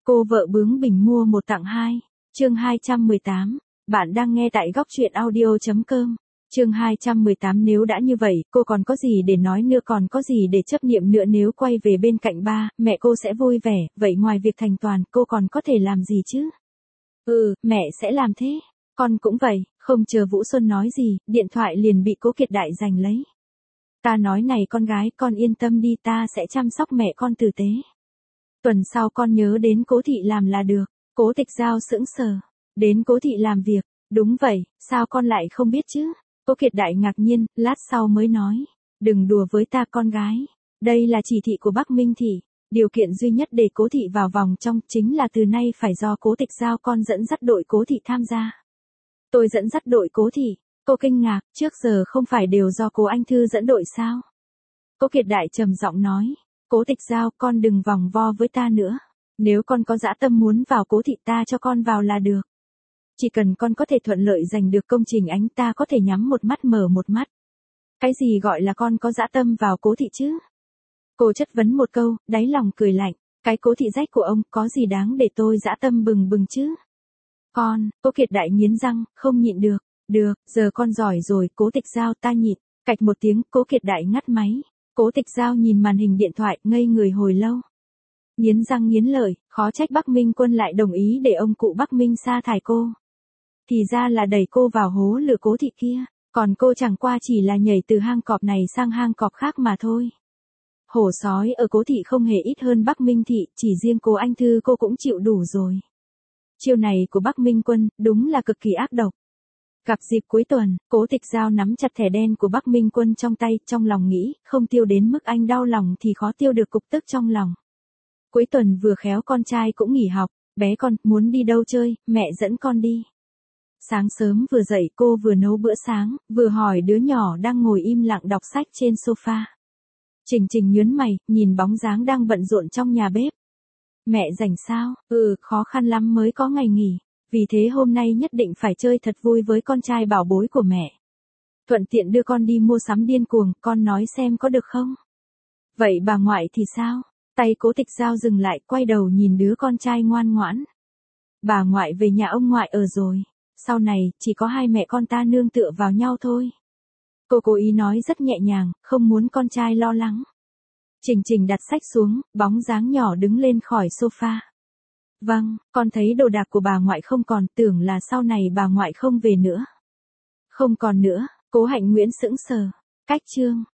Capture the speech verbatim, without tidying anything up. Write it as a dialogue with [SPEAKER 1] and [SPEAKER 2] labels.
[SPEAKER 1] Cô vợ bướng bỉnh mua một tặng hai. Chương hai trăm mười tám. Bạn đang nghe tại góc truyện audio chấm com. Chương hai trăm mười tám. Nếu đã như vậy, cô còn có gì để nói nữa, còn có gì để chấp niệm nữa, nếu quay về bên cạnh ba, mẹ cô sẽ vui vẻ, vậy ngoài việc thành toàn, cô còn có thể làm gì chứ? Ừ, mẹ sẽ làm thế. Con cũng vậy. Không chờ Vũ Xuân nói gì, điện thoại liền bị Cố Kiệt Đại giành lấy. Ta nói này con gái, con yên tâm đi, ta sẽ chăm sóc mẹ con tử tế. Tuần sau con nhớ đến Cố thị làm là được. Cố Tịch Giao sững sờ. Đến Cố thị làm việc? Đúng vậy, sao con lại không biết chứ? Cố Kiệt Đại ngạc nhiên, lát sau mới nói. Đừng đùa với ta con gái. Đây là chỉ thị của Bắc Minh thị. Điều kiện duy nhất để Cố thị vào vòng trong chính là từ nay phải do Cố Tịch Giao con dẫn dắt đội Cố thị tham gia. Tôi dẫn dắt đội Cố thị. Cô kinh ngạc, trước giờ không phải đều do Cố Anh Thư dẫn đội sao? Cố Kiệt Đại trầm giọng nói. Cố Tịch Giao, con đừng vòng vo với ta nữa. Nếu con có dã tâm muốn vào Cố thị, ta cho con vào là được. Chỉ cần con có thể thuận lợi giành được công trình ánh, ta có thể nhắm một mắt mở một mắt. Cái gì gọi là con có dã tâm vào Cố thị chứ? Cô chất vấn một câu, đáy lòng cười lạnh. Cái Cố thị rách của ông có gì đáng để tôi dã tâm bừng bừng chứ? Con, Cố Kiệt Đại nghiến răng, không nhịn được. Được, giờ con giỏi rồi, Cố Tịch Giao, ta nhịn. Cạch một tiếng, Cố Kiệt Đại ngắt máy. Cố Tịch Giao nhìn màn hình điện thoại, ngây người hồi lâu. Nghiến răng nghiến lợi, khó trách Bắc Minh Quân lại đồng ý để ông cụ Bắc Minh sa thải cô. Thì ra là đẩy cô vào hố lửa Cố thị kia, còn cô chẳng qua chỉ là nhảy từ hang cọp này sang hang cọp khác mà thôi. Hổ sói ở Cố thị không hề ít hơn Bắc Minh thị, chỉ riêng Cố Anh Thư cô cũng chịu đủ rồi. Chiêu này của Bắc Minh Quân, đúng là cực kỳ ác độc. Gặp dịp cuối tuần, Cố Tịch Giao nắm chặt thẻ đen của Bắc Minh Quân trong tay, trong lòng nghĩ, không tiêu đến mức anh đau lòng thì khó tiêu được cục tức trong lòng. Cuối tuần vừa khéo con trai cũng nghỉ học, bé con, muốn đi đâu chơi, mẹ dẫn con đi. Sáng sớm vừa dậy cô vừa nấu bữa sáng, vừa hỏi đứa nhỏ đang ngồi im lặng đọc sách trên sofa. Trình Trình nhớn mày, nhìn bóng dáng đang bận rộn trong nhà bếp. Mẹ rảnh sao? Ừ, khó khăn lắm mới có ngày nghỉ. Vì thế hôm nay nhất định phải chơi thật vui với con trai bảo bối của mẹ. Thuận tiện đưa con đi mua sắm điên cuồng, con nói xem có được không? Vậy bà ngoại thì sao? Tay Cố Tịch Giao dừng lại, quay đầu nhìn đứa con trai ngoan ngoãn. Bà ngoại về nhà ông ngoại ở rồi. Sau này, chỉ có hai mẹ con ta nương tựa vào nhau thôi. Cô cố ý nói rất nhẹ nhàng, không muốn con trai lo lắng. Trình Trình đặt sách xuống, bóng dáng nhỏ đứng lên khỏi sofa. Vâng, con thấy đồ đạc của bà ngoại không còn, tưởng là sau này bà ngoại không về nữa. Không còn nữa, Cố Hạnh Nguyễn sững sờ. Cách chương.